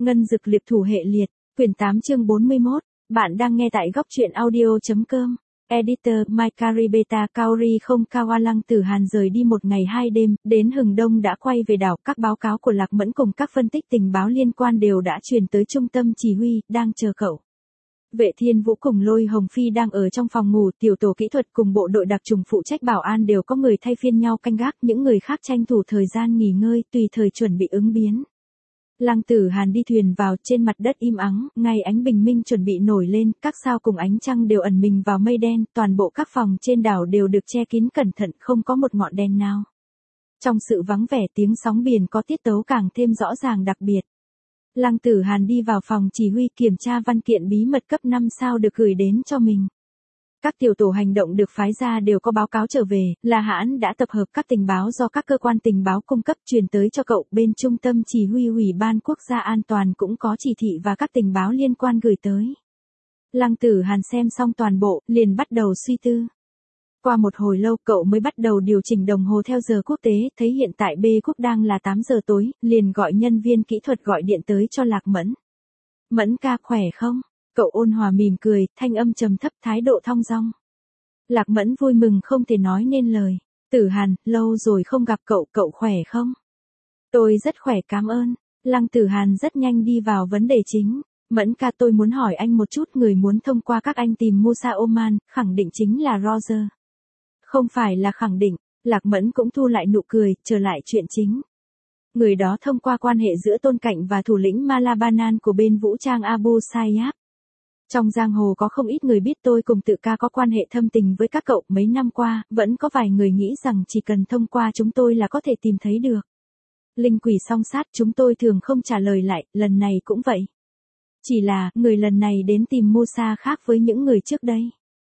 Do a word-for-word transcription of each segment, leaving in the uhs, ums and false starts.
Ngân dực liệp thủ hệ liệt, quyển tám chương bốn mươi mốt, bạn đang nghe tại góc truyện audio.com. Editor Maikari Beta Kaori không Kawa. Lăng Tử Hàn rời đi một ngày hai đêm, đến hừng đông đã quay về đảo. Các báo cáo của Lạc Mẫn cùng các phân tích tình báo liên quan đều đã truyền tới trung tâm chỉ huy, đang chờ cậu. Vệ Thiên Vũ cùng Lôi Hồng Phi đang ở trong phòng ngủ, tiểu tổ kỹ thuật cùng bộ đội đặc trùng phụ trách bảo an đều có người thay phiên nhau canh gác, những người khác tranh thủ thời gian nghỉ ngơi, tùy thời chuẩn bị ứng biến. Lăng Tử Hàn đi thuyền vào, trên mặt đất im ắng, ngay ánh bình minh chuẩn bị nổi lên, các sao cùng ánh trăng đều ẩn mình vào mây đen, toàn bộ các phòng trên đảo đều được che kín cẩn thận, không có một ngọn đèn nào. Trong sự vắng vẻ, tiếng sóng biển có tiết tấu càng thêm rõ ràng đặc biệt. Lăng Tử Hàn đi vào phòng chỉ huy kiểm tra văn kiện bí mật cấp năm sao được gửi đến cho mình. Các tiểu tổ hành động được phái ra đều có báo cáo trở về, là hãn đã tập hợp các tình báo do các cơ quan tình báo cung cấp truyền tới cho cậu. Bên trung tâm chỉ huy Ủy ban Quốc gia An toàn cũng có chỉ thị và các tình báo liên quan gửi tới. Lăng Tử Hàn xem xong toàn bộ, liền bắt đầu suy tư. Qua một hồi lâu cậu mới bắt đầu điều chỉnh đồng hồ theo giờ quốc tế, thấy hiện tại B quốc đang là tám giờ tối, liền gọi nhân viên kỹ thuật gọi điện tới cho Lạc Mẫn. Mẫn ca khỏe không? Cậu ôn hòa mỉm cười, thanh âm trầm thấp, thái độ thong dong. Lạc Mẫn vui mừng không thể nói nên lời. Tử Hàn, lâu rồi không gặp cậu, cậu khỏe không? Tôi rất khỏe cảm ơn. Lăng Tử Hàn rất nhanh đi vào vấn đề chính. Mẫn ca, tôi muốn hỏi anh một chút, người muốn thông qua các anh tìm Musa Oman, khẳng định chính là Roger. Không phải là khẳng định. Lạc Mẫn cũng thu lại nụ cười, trở lại chuyện chính. Người đó thông qua quan hệ giữa Tôn Cạnh và thủ lĩnh Malabanan của bên vũ trang Abu Sayyaf. Trong giang hồ có không ít người biết tôi cùng Tự Ca có quan hệ thâm tình với các cậu. Mấy năm qua, vẫn có vài người nghĩ rằng chỉ cần thông qua chúng tôi là có thể tìm thấy được. Linh quỷ song sát, chúng tôi thường không trả lời lại, lần này cũng vậy. Chỉ là, người lần này đến tìm Musa khác với những người trước đây.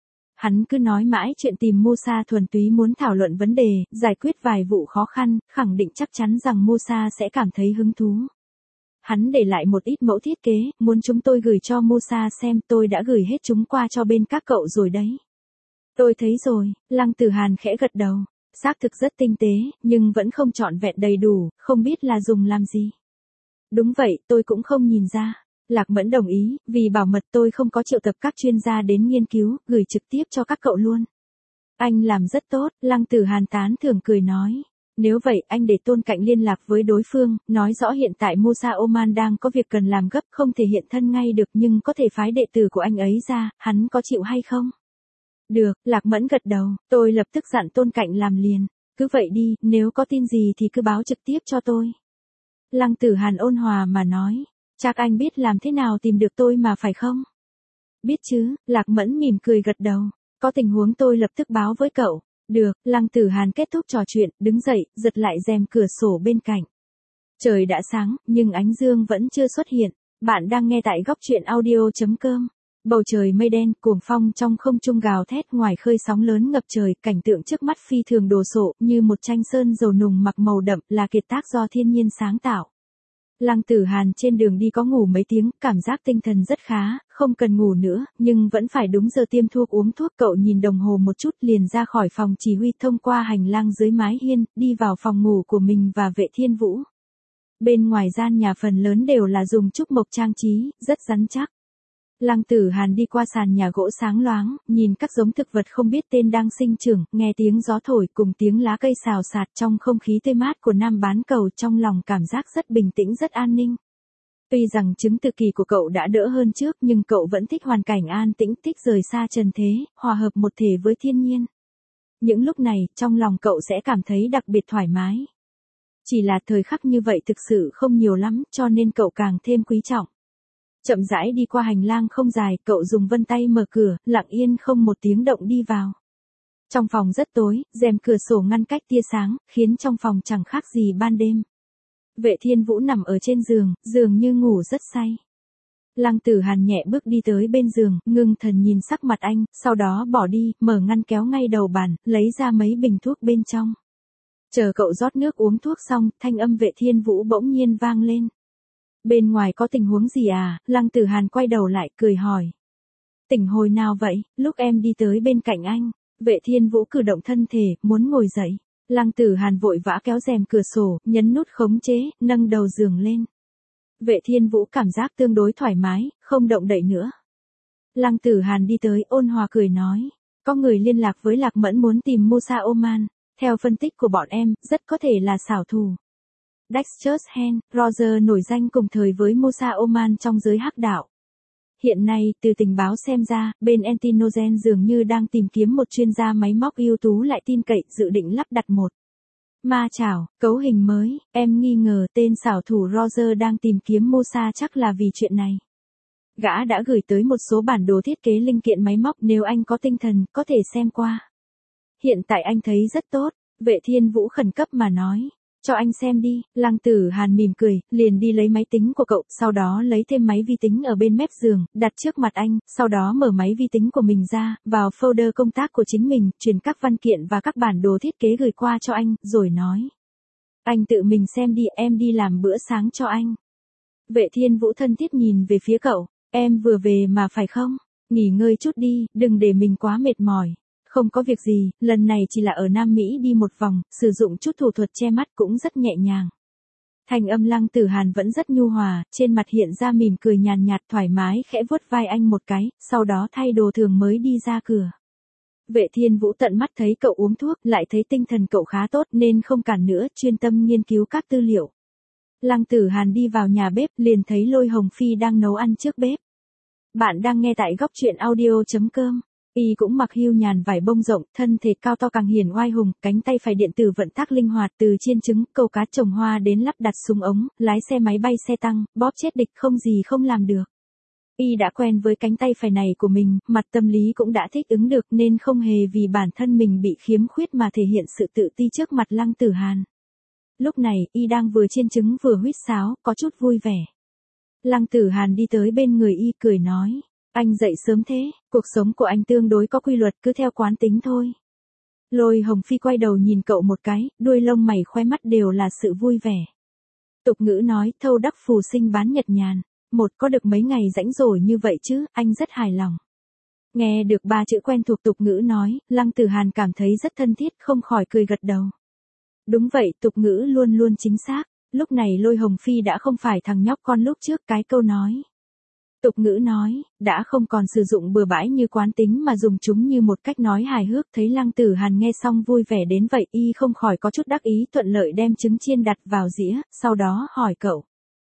Hắn cứ nói mãi chuyện tìm Musa thuần túy muốn thảo luận vấn đề, giải quyết vài vụ khó khăn, khẳng định chắc chắn rằng Musa sẽ cảm thấy hứng thú. Hắn để lại một ít mẫu thiết kế, muốn chúng tôi gửi cho Musa xem. Tôi đã gửi hết chúng qua cho bên các cậu rồi đấy. Tôi thấy rồi. Lăng Tử Hàn khẽ gật đầu. Xác thực rất tinh tế, nhưng vẫn không trọn vẹn đầy đủ, không biết là dùng làm gì. Đúng vậy, tôi cũng không nhìn ra. Lạc Mẫn đồng ý, vì bảo mật tôi không có triệu tập các chuyên gia đến nghiên cứu, gửi trực tiếp cho các cậu luôn. Anh làm rất tốt, Lăng Tử Hàn tán thưởng cười nói. Nếu vậy, anh để Tôn Cạnh liên lạc với đối phương, nói rõ hiện tại Musa Oman đang có việc cần làm gấp, không thể hiện thân ngay được nhưng có thể phái đệ tử của anh ấy ra, hắn có chịu hay không? Được, Lạc Mẫn gật đầu, tôi lập tức dặn Tôn Cạnh làm liền. Cứ vậy đi, nếu có tin gì thì cứ báo trực tiếp cho tôi. Lăng Tử Hàn ôn hòa mà nói, chắc anh biết làm thế nào tìm được tôi mà phải không? Biết chứ, Lạc Mẫn mỉm cười gật đầu, có tình huống tôi lập tức báo với cậu. Được, Lăng Tử Hàn kết thúc trò chuyện, đứng dậy, giật lại rèm cửa sổ bên cạnh. Trời đã sáng, nhưng ánh dương vẫn chưa xuất hiện. Bạn đang nghe tại góc truyện audio.com. Bầu trời mây đen, cuồng phong trong không trung gào thét, ngoài khơi sóng lớn ngập trời, cảnh tượng trước mắt phi thường đồ sộ, như một tranh sơn dầu nùng mặc màu đậm, là kiệt tác do thiên nhiên sáng tạo. Lăng Tử Hàn trên đường đi có ngủ mấy tiếng, cảm giác tinh thần rất khá, không cần ngủ nữa, nhưng vẫn phải đúng giờ tiêm thuốc uống thuốc. Cậu nhìn đồng hồ một chút liền ra khỏi phòng chỉ huy, thông qua hành lang dưới mái hiên, đi vào phòng ngủ của mình và Vệ Thiên Vũ. Bên ngoài gian nhà phần lớn đều là dùng trúc mộc trang trí, rất rắn chắc. Lăng Tử Hàn đi qua sàn nhà gỗ sáng loáng, nhìn các giống thực vật không biết tên đang sinh trưởng, nghe tiếng gió thổi cùng tiếng lá cây xào xạc trong không khí tươi mát của Nam Bán Cầu, trong lòng cảm giác rất bình tĩnh, rất an ninh. Tuy rằng chứng tự kỷ của cậu đã đỡ hơn trước nhưng cậu vẫn thích hoàn cảnh an tĩnh, thích rời xa trần thế, hòa hợp một thể với thiên nhiên. Những lúc này, trong lòng cậu sẽ cảm thấy đặc biệt thoải mái. Chỉ là thời khắc như vậy thực sự không nhiều lắm, cho nên cậu càng thêm quý trọng. Chậm rãi đi qua hành lang không dài, cậu dùng vân tay mở cửa, lặng yên không một tiếng động đi vào. Trong phòng rất tối, rèm cửa sổ ngăn cách tia sáng, khiến trong phòng chẳng khác gì ban đêm. Vệ Thiên Vũ nằm ở trên giường, dường như ngủ rất say. Lăng Tử Hàn nhẹ bước đi tới bên giường, ngưng thần nhìn sắc mặt anh, sau đó bỏ đi, mở ngăn kéo ngay đầu bàn, lấy ra mấy bình thuốc bên trong. Chờ cậu rót nước uống thuốc xong, thanh âm Vệ Thiên Vũ bỗng nhiên vang lên. Bên ngoài có tình huống gì à? Lăng Tử Hàn quay đầu lại, cười hỏi. Tỉnh hồi nào vậy? Lúc em đi tới bên cạnh anh. Vệ Thiên Vũ cử động thân thể, muốn ngồi dậy. Lăng Tử Hàn vội vã kéo rèm cửa sổ, nhấn nút khống chế, nâng đầu giường lên. Vệ Thiên Vũ cảm giác tương đối thoải mái, không động đậy nữa. Lăng Tử Hàn đi tới ôn hòa cười nói. Có người liên lạc với Lạc Mẫn muốn tìm Musa Oman. Theo phân tích của bọn em, rất có thể là xảo thủ. Dexter's Hand, Roger nổi danh cùng thời với Musa Oman trong giới hắc đạo. Hiện nay, từ tình báo xem ra, bên Antinogen dường như đang tìm kiếm một chuyên gia máy móc ưu tú lại tin cậy, dự định lắp đặt một ma chảo, cấu hình mới. Em nghi ngờ tên xảo thủ Roger đang tìm kiếm Musa chắc là vì chuyện này. Gã đã gửi tới một số bản đồ thiết kế linh kiện máy móc, nếu anh có tinh thần, có thể xem qua. Hiện tại anh thấy rất tốt, Vệ Thiên Vũ khẩn cấp mà nói. Cho anh xem đi. Lăng Tử Hàn mỉm cười, liền đi lấy máy tính của cậu, sau đó lấy thêm máy vi tính ở bên mép giường, đặt trước mặt anh, sau đó mở máy vi tính của mình ra, vào folder công tác của chính mình, truyền các văn kiện và các bản đồ thiết kế gửi qua cho anh, rồi nói. Anh tự mình xem đi, em đi làm bữa sáng cho anh. Vệ Thiên Vũ thân thiết nhìn về phía cậu, em vừa về mà phải không? Nghỉ ngơi chút đi, đừng để mình quá mệt mỏi. Không có việc gì, lần này chỉ là ở Nam Mỹ đi một vòng, sử dụng chút thủ thuật che mắt cũng rất nhẹ nhàng. Thanh âm Lăng Tử Hàn vẫn rất nhu hòa, trên mặt hiện ra mỉm cười nhàn nhạt thoải mái khẽ vuốt vai anh một cái, sau đó thay đồ thường mới đi ra cửa. Vệ Thiên Vũ tận mắt thấy cậu uống thuốc, lại thấy tinh thần cậu khá tốt nên không cản nữa, chuyên tâm nghiên cứu các tư liệu. Lăng Tử Hàn đi vào nhà bếp, liền thấy Lôi Hồng Phi đang nấu ăn trước bếp. Bạn đang nghe tại góc truyện audio chấm com. Y cũng mặc hưu nhàn vải bông rộng, thân thể cao to càng hiển oai hùng, cánh tay phải điện tử vận tác linh hoạt, từ chiên trứng, câu cá trồng hoa đến lắp đặt súng ống, lái xe máy bay xe tăng, bóp chết địch không gì không làm được. Y đã quen với cánh tay phải này của mình, mặt tâm lý cũng đã thích ứng được nên không hề vì bản thân mình bị khiếm khuyết mà thể hiện sự tự ti trước mặt Lăng Tử Hàn. Lúc này, Y đang vừa chiên trứng vừa huýt sáo, có chút vui vẻ. Lăng Tử Hàn đi tới bên người Y cười nói. Anh dậy sớm thế, cuộc sống của anh tương đối có quy luật, cứ theo quán tính thôi. Lôi Hồng Phi quay đầu nhìn cậu một cái, đuôi lông mày khoe mắt đều là sự vui vẻ. Tục ngữ nói, thâu đắc phù sinh bán nhật nhàn. Một có được mấy ngày rãnh rỗi như vậy chứ, anh rất hài lòng. Nghe được ba chữ quen thuộc tục ngữ nói, Lăng Tử Hàn cảm thấy rất thân thiết, không khỏi cười gật đầu. Đúng vậy, tục ngữ luôn luôn chính xác. Lúc này Lôi Hồng Phi đã không phải thằng nhóc con lúc trước cái câu nói. Tục ngữ nói, đã không còn sử dụng bừa bãi như quán tính mà dùng chúng như một cách nói hài hước. Thấy Lăng Tử Hàn nghe xong vui vẻ đến vậy, Y không khỏi có chút đắc ý, thuận lợi đem trứng chiên đặt vào dĩa, sau đó hỏi cậu.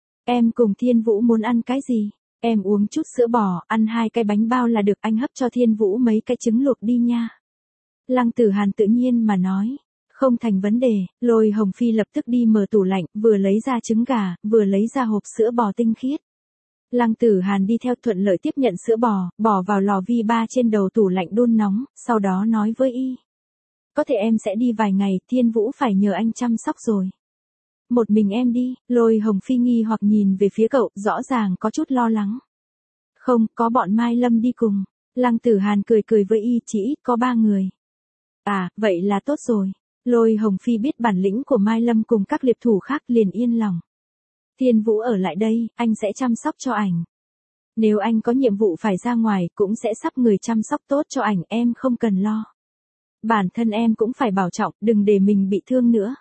Em cùng Thiên Vũ muốn ăn cái gì? Em uống chút sữa bò, ăn hai cái bánh bao là được, anh hấp cho Thiên Vũ mấy cái trứng luộc đi nha. Lăng Tử Hàn tự nhiên mà nói. Không thành vấn đề. Lôi Hồng Phi lập tức đi mở tủ lạnh, vừa lấy ra trứng gà, vừa lấy ra hộp sữa bò tinh khiết. Lăng Tử Hàn đi theo thuận lợi tiếp nhận sữa bò, bỏ vào lò vi ba trên đầu tủ lạnh đun nóng, sau đó nói với Y. Có thể em sẽ đi vài ngày, Thiên Vũ phải nhờ anh chăm sóc rồi. Một mình em đi. Lôi Hồng Phi nghi hoặc nhìn về phía cậu, rõ ràng có chút lo lắng. Không, có bọn Mai Lâm đi cùng. Lăng Tử Hàn cười cười với Y, chỉ ít có ba người. À, vậy là tốt rồi. Lôi Hồng Phi biết bản lĩnh của Mai Lâm cùng các liệp thủ khác liền yên lòng. Thiên Vũ ở lại đây, anh sẽ chăm sóc cho ảnh. Nếu anh có nhiệm vụ phải ra ngoài, cũng sẽ sắp người chăm sóc tốt cho ảnh, em không cần lo. Bản thân em cũng phải bảo trọng, đừng để mình bị thương nữa.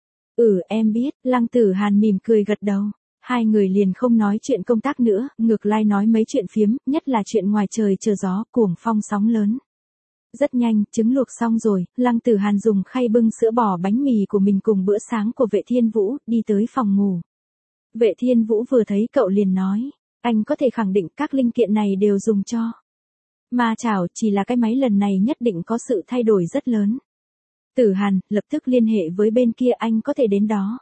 Ừ, em biết. Lăng Tử Hàn mỉm cười gật đầu. Hai người liền không nói chuyện công tác nữa, ngược lại nói mấy chuyện phiếm, nhất là chuyện ngoài trời chờ gió, cuồng phong sóng lớn. Rất nhanh, trứng luộc xong rồi, Lăng Tử Hàn dùng khay bưng sữa bò bánh mì của mình cùng bữa sáng của Vệ Thiên Vũ, đi tới phòng ngủ. Vệ Thiên Vũ vừa thấy cậu liền nói, anh có thể khẳng định các linh kiện này đều dùng cho ma chảo, chỉ là cái máy lần này nhất định có sự thay đổi rất lớn. Tử Hàn, lập tức liên hệ với bên kia, anh có thể đến đó.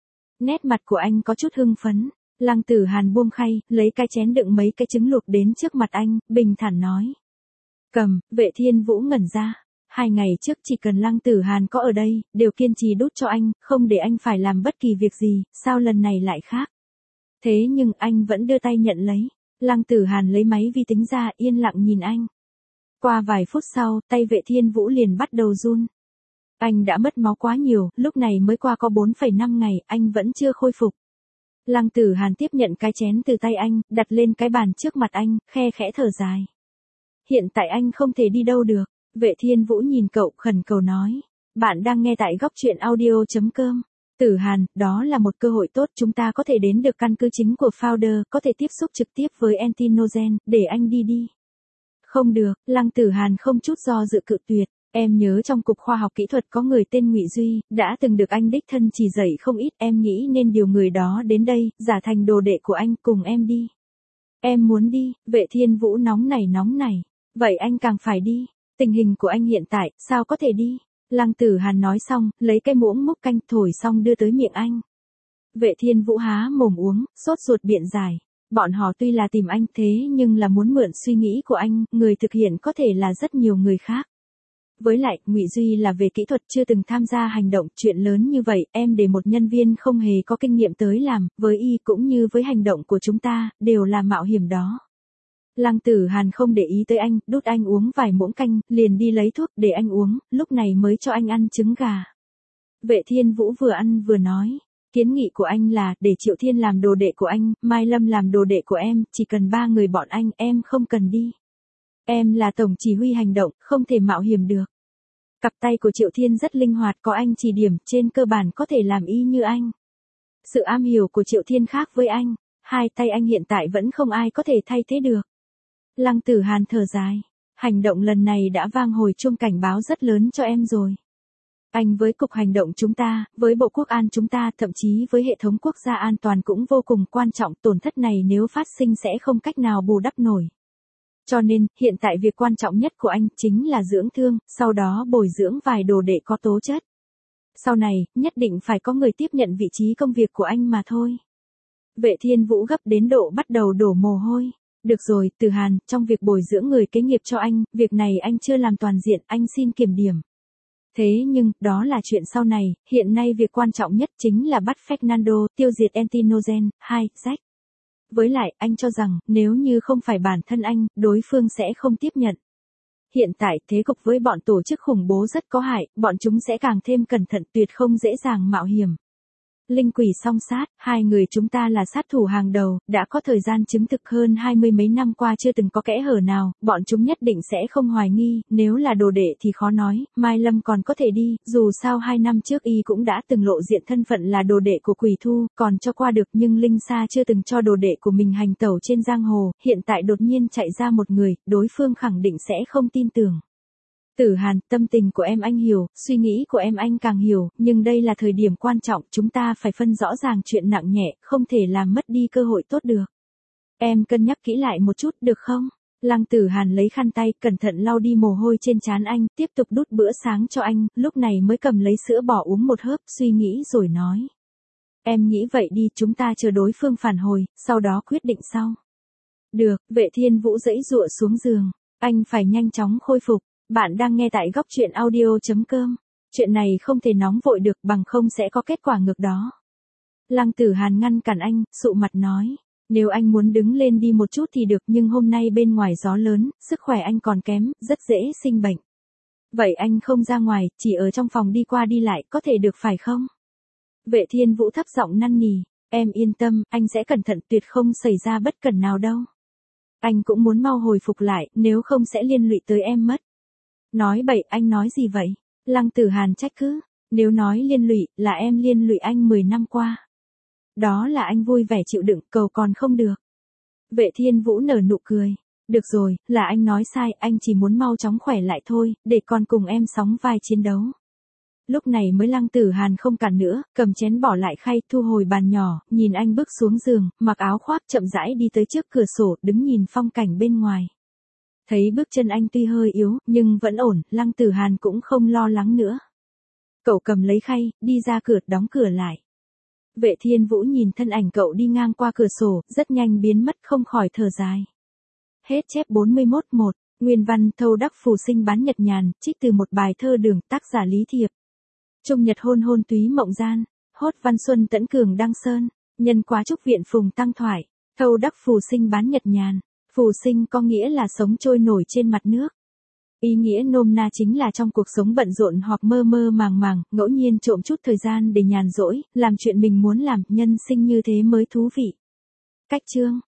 Nét mặt của anh có chút hưng phấn. Lăng Tử Hàn buông khay, lấy cái chén đựng mấy cái trứng luộc đến trước mặt anh, bình thản nói. Cầm. Vệ Thiên Vũ ngẩn ra. Hai ngày trước chỉ cần Lăng Tử Hàn có ở đây, đều kiên trì đút cho anh, không để anh phải làm bất kỳ việc gì, sao lần này lại khác? Thế nhưng anh vẫn đưa tay nhận lấy. Lăng Tử Hàn lấy máy vi tính ra, yên lặng nhìn anh. Qua vài phút sau, tay Vệ Thiên Vũ liền bắt đầu run. Anh đã mất máu quá nhiều, lúc này mới qua có bốn phẩy năm ngày, anh vẫn chưa khôi phục. Lăng Tử Hàn tiếp nhận cái chén từ tay anh, đặt lên cái bàn trước mặt anh, khe khẽ thở dài. Hiện tại anh không thể đi đâu được. Vệ Thiên Vũ nhìn cậu, khẩn cầu nói. Bạn đang nghe tại góc truyện audio chấm com. Tử Hàn, đó là một cơ hội tốt, chúng ta có thể đến được căn cứ chính của founder, có thể tiếp xúc trực tiếp với Antinogen, để anh đi đi. Không được, Lăng Tử Hàn không chút do dự cự tuyệt. Em nhớ trong cục khoa học kỹ thuật có người tên Ngụy Duy, đã từng được anh đích thân chỉ dạy không ít, em nghĩ nên điều người đó đến đây, giả thành đồ đệ của anh, cùng em đi. Em muốn đi, Vệ Thiên Vũ nóng nảy nóng nảy. Vậy anh càng phải đi. Tình hình của anh hiện tại, sao có thể đi? Lăng Tử Hàn nói xong, lấy cái muỗng múc canh thổi xong đưa tới miệng anh. Vệ Thiên Vũ há mồm uống, sốt ruột biện giải. Bọn họ tuy là tìm anh thế nhưng là muốn mượn suy nghĩ của anh, người thực hiện có thể là rất nhiều người khác. Với lại, Ngụy Duy là về kỹ thuật chưa từng tham gia hành động, chuyện lớn như vậy, em để một nhân viên không hề có kinh nghiệm tới làm, với y cũng như với hành động của chúng ta, đều là mạo hiểm đó. Lăng Tử Hàn không để ý tới anh, đút anh uống vài muỗng canh, liền đi lấy thuốc để anh uống, lúc này mới cho anh ăn trứng gà. Vệ Thiên Vũ vừa ăn vừa nói, kiến nghị của anh là, để Triệu Thiên làm đồ đệ của anh, Mai Lâm làm đồ đệ của em, chỉ cần ba người bọn anh, em không cần đi. Em là tổng chỉ huy hành động, không thể mạo hiểm được. Cặp tay của Triệu Thiên rất linh hoạt, có anh chỉ điểm, trên cơ bản có thể làm y như anh. Sự am hiểu của Triệu Thiên khác với anh, hai tay anh hiện tại vẫn không ai có thể thay thế được. Lăng Tử Hàn thở dài, hành động lần này đã vang hồi chuông cảnh báo rất lớn cho em rồi. Anh với cục hành động chúng ta, với Bộ Quốc an chúng ta, thậm chí với hệ thống quốc gia an toàn cũng vô cùng quan trọng, tổn thất này nếu phát sinh sẽ không cách nào bù đắp nổi. Cho nên, hiện tại việc quan trọng nhất của anh chính là dưỡng thương, sau đó bồi dưỡng vài đồ đệ có tố chất. Sau này, nhất định phải có người tiếp nhận vị trí công việc của anh mà thôi. Vệ Thiên Vũ gấp đến độ bắt đầu đổ mồ hôi. Được rồi, Tử Hàn, trong việc bồi dưỡng người kế nghiệp cho anh, việc này anh chưa làm toàn diện, anh xin kiểm điểm. Thế nhưng, đó là chuyện sau này, hiện nay việc quan trọng nhất chính là bắt Fernando, tiêu diệt Antinogen, hai, Jack. Với lại, anh cho rằng, nếu như không phải bản thân anh, đối phương sẽ không tiếp nhận. Hiện tại, thế cục với bọn tổ chức khủng bố rất có hại, bọn chúng sẽ càng thêm cẩn thận, tuyệt không dễ dàng mạo hiểm. Linh quỷ song sát, hai người chúng ta là sát thủ hàng đầu, đã có thời gian chứng thực hơn hai mươi mấy năm qua chưa từng có kẽ hở nào, bọn chúng nhất định sẽ không hoài nghi, nếu là đồ đệ thì khó nói, Mai Lâm còn có thể đi, dù sao hai năm trước y cũng đã từng lộ diện thân phận là đồ đệ của Quỷ Thu, còn cho qua được nhưng Linh Sa chưa từng cho đồ đệ của mình hành tẩu trên giang hồ, hiện tại đột nhiên chạy ra một người, đối phương khẳng định sẽ không tin tưởng. Tử Hàn, tâm tình của em anh hiểu, suy nghĩ của em anh càng hiểu, nhưng đây là thời điểm quan trọng, chúng ta phải phân rõ ràng chuyện nặng nhẹ, không thể làm mất đi cơ hội tốt được. Em cân nhắc kỹ lại một chút được không? Lăng Tử Hàn lấy khăn tay, cẩn thận lau đi mồ hôi trên trán anh, tiếp tục đút bữa sáng cho anh, lúc này mới cầm lấy sữa bò uống một hớp, suy nghĩ rồi nói. Em nghĩ vậy đi, chúng ta chờ đối phương phản hồi, sau đó quyết định sau. Được, Vệ Thiên Vũ giãy giụa xuống giường, anh phải nhanh chóng khôi phục. Bạn đang nghe tại góc truyện audio chấm com. Chuyện này không thể nóng vội được, bằng không sẽ có kết quả ngược đó. Lăng Tử Hàn ngăn cản anh, sụ mặt nói. Nếu anh muốn đứng lên đi một chút thì được, nhưng hôm nay bên ngoài gió lớn, sức khỏe anh còn kém, rất dễ sinh bệnh. Vậy anh không ra ngoài, chỉ ở trong phòng đi qua đi lại, có thể được phải không? Vệ Thiên Vũ thấp giọng năn nỉ. Em yên tâm, anh sẽ cẩn thận, tuyệt không xảy ra bất cẩn nào đâu. Anh cũng muốn mau hồi phục lại, nếu không sẽ liên lụy tới em mất. Nói bậy, anh nói gì vậy? Lăng Tử Hàn trách cứ, nếu nói liên lụy, là em liên lụy anh mười năm qua. Đó là anh vui vẻ chịu đựng, cầu còn không được. Vệ Thiên Vũ nở nụ cười. Được rồi, là anh nói sai, anh chỉ muốn mau chóng khỏe lại thôi, để con cùng em sóng vai chiến đấu. Lúc này mới Lăng Tử Hàn không cản nữa, cầm chén bỏ lại khay, thu hồi bàn nhỏ, nhìn anh bước xuống giường, mặc áo khoác chậm rãi đi tới trước cửa sổ, đứng nhìn phong cảnh bên ngoài. Thấy bước chân anh tuy hơi yếu, nhưng vẫn ổn, Lăng Tử Hàn cũng không lo lắng nữa. Cậu cầm lấy khay, đi ra cửa, đóng cửa lại. Vệ Thiên Vũ nhìn thân ảnh cậu đi ngang qua cửa sổ, rất nhanh biến mất, không khỏi thở dài. Hết chép bốn mươi mốt một, nguyên văn Thâu Đắc Phù Sinh bán nhật nhàn, trích từ một bài thơ Đường, tác giả Lý Thiệp. Trung nhật hôn hôn túy mộng gian, hốt văn xuân tẫn cường đăng sơn, nhân quá trúc viện phùng tăng thoại, Thâu Đắc Phù Sinh bán nhật nhàn. Phù sinh có nghĩa là sống trôi nổi trên mặt nước. Ý nghĩa nôm na chính là trong cuộc sống bận rộn hoặc mơ mơ màng màng, ngẫu nhiên trộm chút thời gian để nhàn rỗi, làm chuyện mình muốn làm, nhân sinh như thế mới thú vị. Cách chương